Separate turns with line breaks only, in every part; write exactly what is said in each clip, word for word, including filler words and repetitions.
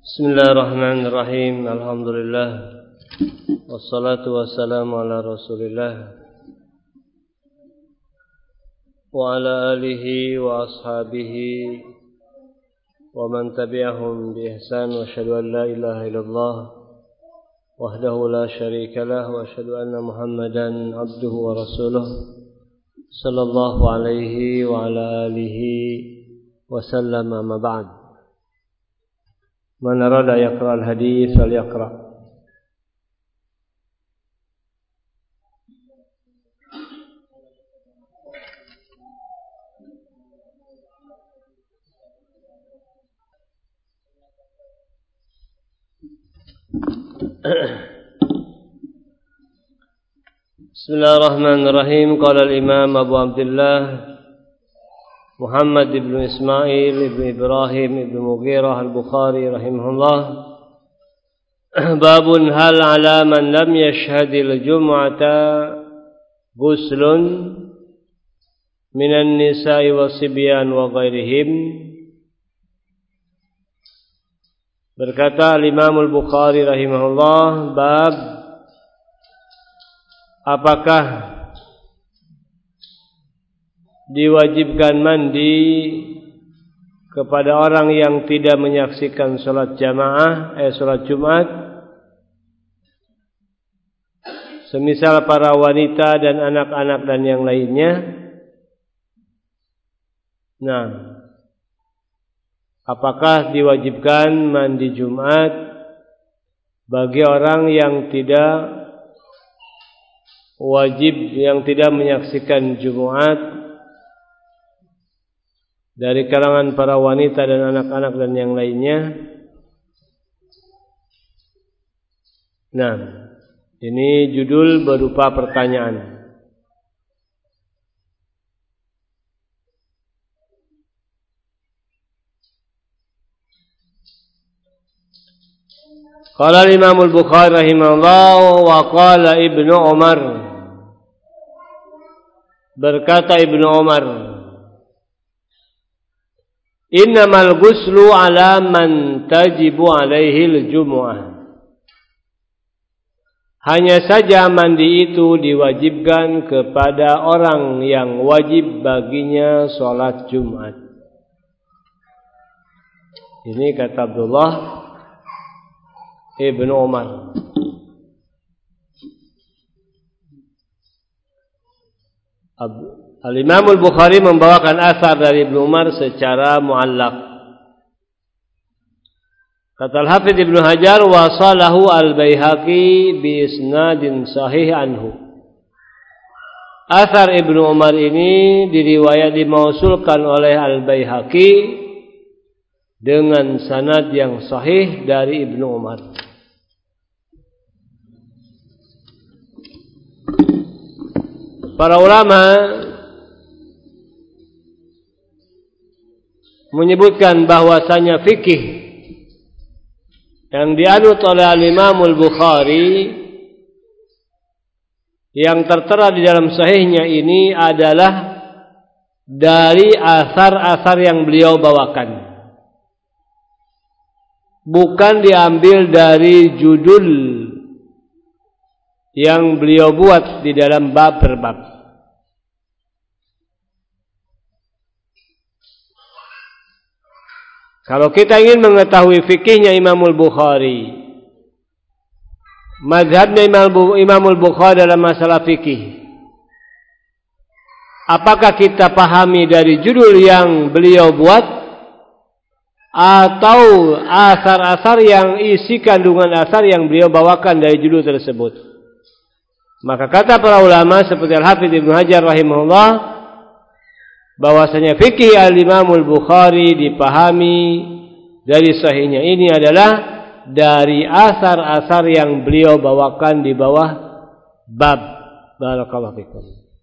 Bismillahirrahmanirrahim. Alhamdulillah. Wassalatu wassalamu ala Rasulillah wa ala alihi wa ashabihi wa man tabi'ahum bi ihsan wa asyhadu an la ilaha illallah wahdahu la syarika lah wa asyhadu anna Muhammadan abduhu wa rasuluh sallallahu alaihi wa ala alihi wa sallama ma ba'd. Man arada yaqra al-hadis fal yaqra. Bismillahirrahmanirrahim. Qala al-Imam Abu Abdullah Muhammad ibn Ismail ibn Ibrahim ibn Mughirah al-Bukhari rahimahullah. Babun hal ala man lam yashhadil jum'ata ghuslun minan nisa'i wasibyan wa ghairihim. Berkata al-Imam al-Bukhari rahimahullah, bab apakah diwajibkan mandi kepada orang yang tidak menyaksikan salat jamaah, eh salat Jumat, semisal para wanita dan anak-anak dan yang lainnya. Nah, apakah diwajibkan mandi Jumat bagi orang yang tidak wajib, yang tidak menyaksikan Jumat dari kalangan para wanita dan anak-anak dan yang lainnya? Nah, ini judul berupa pertanyaan. Qala al-Imam al-Bukhari rahimahullah wa qala Ibnu Umar. Berkata Ibnu Umar, innamal ghuslu ala man tajibu alaihi al-jumu'ah. Hanya saja mandi itu diwajibkan kepada orang yang wajib baginya salat Jumat. Ini kata Abdullah Ibnu Umar. Al-Imam al-Bukhari membawakan asar dari Ibnu Umar secara muallaq. Kata Al-Hafidz Ibnu Hajar, wasalahu al-Baihaqi bi isnadin sahih anhu. Asar Ibnu Umar ini diriwayat dimausulkan oleh Al-Baihaqi dengan sanad yang sahih dari Ibnu Umar. Para ulama menyebutkan bahwasanya fikih yang dianut oleh al-Imam al-Bukhari yang tertera di dalam sahihnya ini adalah dari asar-asar yang beliau bawakan, bukan diambil dari judul yang beliau buat di dalam bab per bab. Kalau kita ingin mengetahui fikihnya Imamul Bukhari, mazhabnya Imamul Bukhari dalam masalah fikih, apakah kita pahami dari judul yang beliau buat atau asar-asar yang isi kandungan asar yang beliau bawakan dari judul tersebut? Maka kata para ulama seperti Al-Hafidz Ibnu Hajar rahimahullah, bahwasanya fikih al-Imamul Bukhari dipahami dari sahihnya ini adalah dari asar-asar yang beliau bawakan di bawah bab. Barakallahu fikum.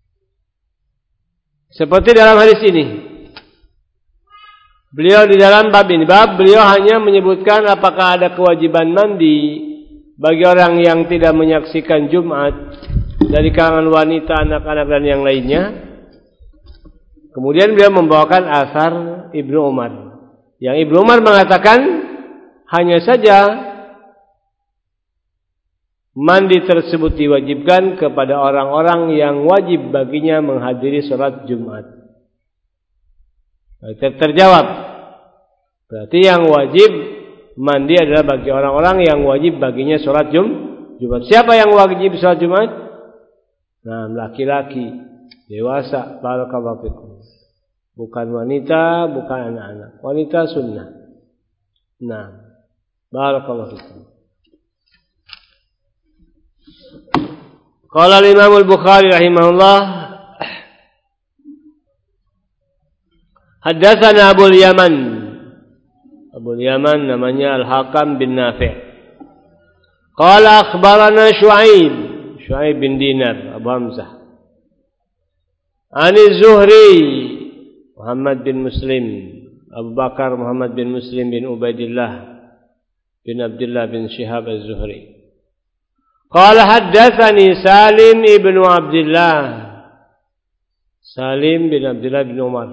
Seperti dalam hadis ini, beliau di dalam bab ini, bab beliau hanya menyebutkan apakah ada kewajiban mandi bagi orang yang tidak menyaksikan Jumat dari kalangan wanita, anak-anak dan yang lainnya. Kemudian beliau membawakan asar Ibnu Umar, yang Ibnu Umar mengatakan Hanya saja mandi tersebut diwajibkan kepada orang-orang yang wajib baginya menghadiri sholat Jumat. Ter terjawab. Berarti yang wajib mandi adalah bagi orang-orang yang wajib baginya sholat Jum Jumat. Siapa yang wajib sholat Jumat? Nah, laki-laki dewasa. Barakallahu fikum. Bukan wanita, bukan anak-anak. Wanita sunnah. Nah, barakallahu fikum. Qala al-Imam al-Bukhari rahimahullah, haddatsana Abu Yaman. Abu Yaman namanya Al-Hakam bin Nafi'. Qala akhbarana Syu'aib, Syu'aib bin Dinar, Abu Hamzah. Ani Zuhri, Muhammad bin Muslim, Abu Bakar Muhammad bin Muslim bin Ubaidillah bin Abdullah bin Shihab az-Zuhri. Qala haddatsani Salim ibnu Abdullah, Salim bin Abdullah bin Umar,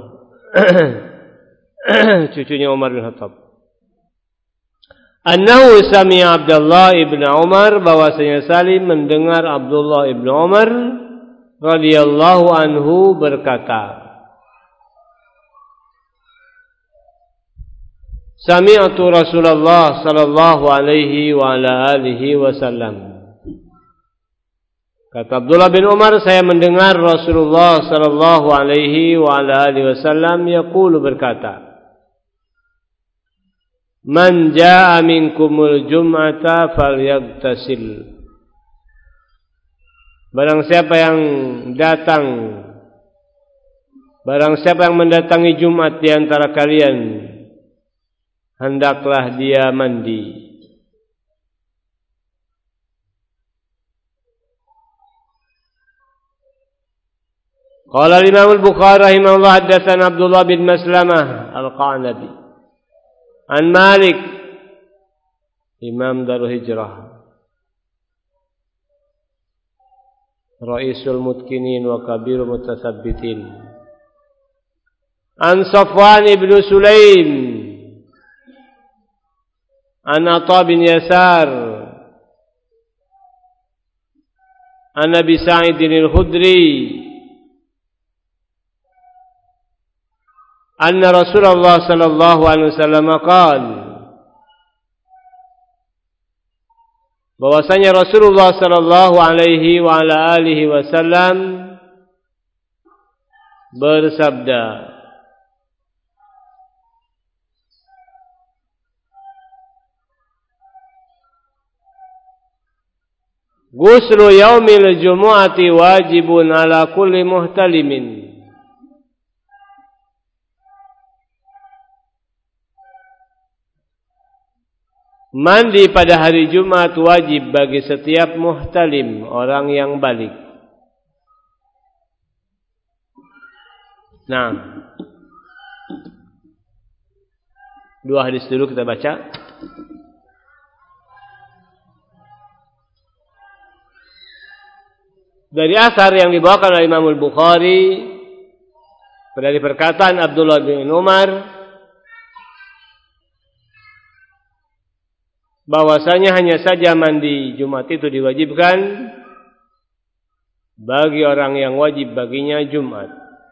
cucunya Umar bin Khattab. Annahu sami'a Abdullah ibn Umar, bahwasanya Salim mendengar Abdullah ibn Umar radhiyallahu anhu berkata, Sami'tu Rasulullah sallallahu alaihi wa ala alihi wasallam. Kata Abdullah bin Umar, saya mendengar Rasulullah sallallahu alaihi wa ala alihi wasallam yaqulu, berkata, Man jaa'a minkumul jum'ata falyaghtasil. Barang siapa yang datang, barang siapa yang mendatangi Jumat di antara kalian, hendaklah dia mandi. Qala al-Imam al-Bukhari rahimahullah, haddatsana Abdullah bin Maslamah al-Qanabi an Malik, Imam Darul Hijrah, Raisul Mutkinin wa Kabirul Mutasabbitin, an Safwan ibn Sulaim an Atha bin Yasar an Abi Sa'id al-Khudri anna Rasulullah sallallahu alaihi wasallam qala, bahwasanya Rasulullah sallallahu alaihi wa ala alihi wasallam bersabda, Ghuslu yaumil jumu'ati wajibun ala kulli muhtalimin. Mandi pada hari Jumat wajib bagi setiap muhtalim, orang yang balik. Nah, dua hadis dulu kita baca. Dari asar yang dibawakan oleh Imam Al-Bukhari dari perkataan Abdullah bin Umar, bahwasanya hanya saja mandi Jumat itu diwajibkan bagi orang yang wajib baginya Jumat.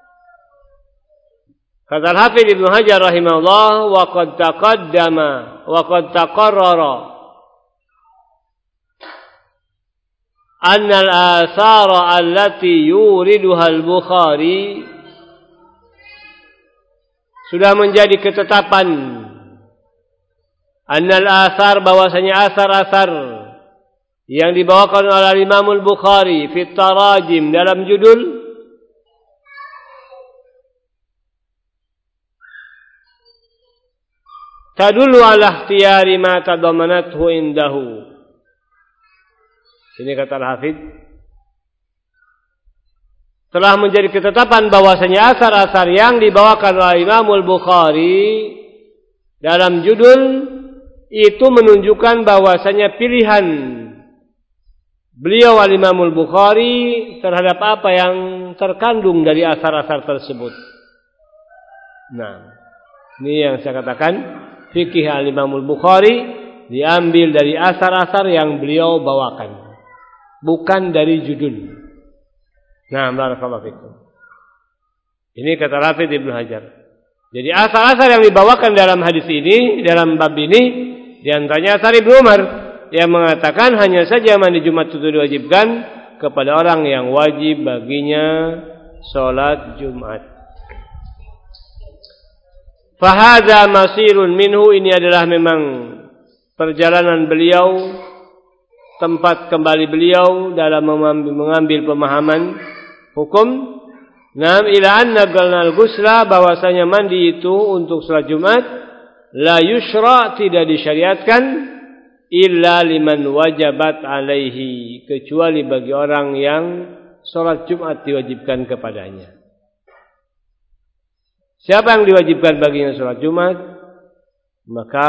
Kata Al-Hafidz Ibnu Hajar rahimahullah, wa qad taqaddama wa qad taqarrara anna al-athara allati yuriduha al-Bukhari, sudah menjadi ketetapan Annal asar, bahwasanya asar-asar yang dibawakan oleh Imam Al-Bukhari fi tarajim, dalam judul, tadullu ala ikhtiyari ma tadamanathu indahu. Ini kata Al-Hafidz, telah menjadi ketetapan bahwasanya asar-asar yang dibawakan oleh Imam Al-Bukhari dalam judul itu menunjukkan bahwasanya pilihan beliau al-Imam Al-Bukhari terhadap apa yang terkandung dari asar-asar tersebut. Nah, ini yang saya katakan, fikih al-Imam al-Bukhari diambil dari asar-asar yang beliau bawakan, bukan dari judul. Nah, barakallahu fikum. Ini kata Hafidz Ibnu Hajar. Jadi asar-asar yang dibawakan dalam hadis ini, dalam bab ini, diantaranya asar Ibnu Umar yang mengatakan hanya saja mandi Jumat itu diwajibkan kepada orang yang wajib baginya sholat Jumat. Fahadha masirun minhu, ini adalah memang perjalanan beliau, tempat kembali beliau dalam mengambil, mengambil pemahaman hukum. Nam ila anna galnal gusla, bahwasanya mandi itu untuk salat Jumat la yushra, tidak disyariatkan illa liman wajabat alaihi, kecuali bagi orang yang salat Jumat diwajibkan kepadanya. Siapa yang diwajibkan baginya salat Jumat, maka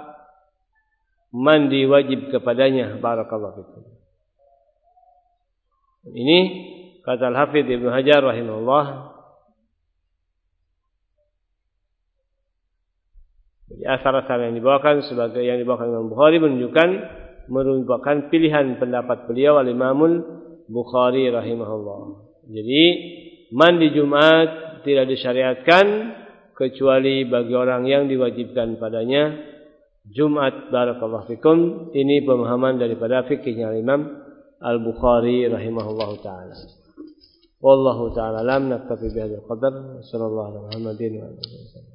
mandi wajib kepadanya. Barakallahu fikum. Ini kata Al-Hafidz Ibnu Hajar rahimahullah. Jadi asar-asar yang dibawakan sebagai yang dibawakan Imam Bukhari menunjukkan merupakan pilihan pendapat beliau Al-Imamul Bukhari rahimahullah. Jadi mandi Jumat tidak disyariatkan kecuali bagi orang yang diwajibkan padanya Jumat. Barakallahu fikum. Ini pemahaman daripada fikihnya Imam Al-Bukhari rahimahullahu taala. Wallahu ta'ala alam, naktafi bihadzal qadar. Sallallahu alaihi wa sallam.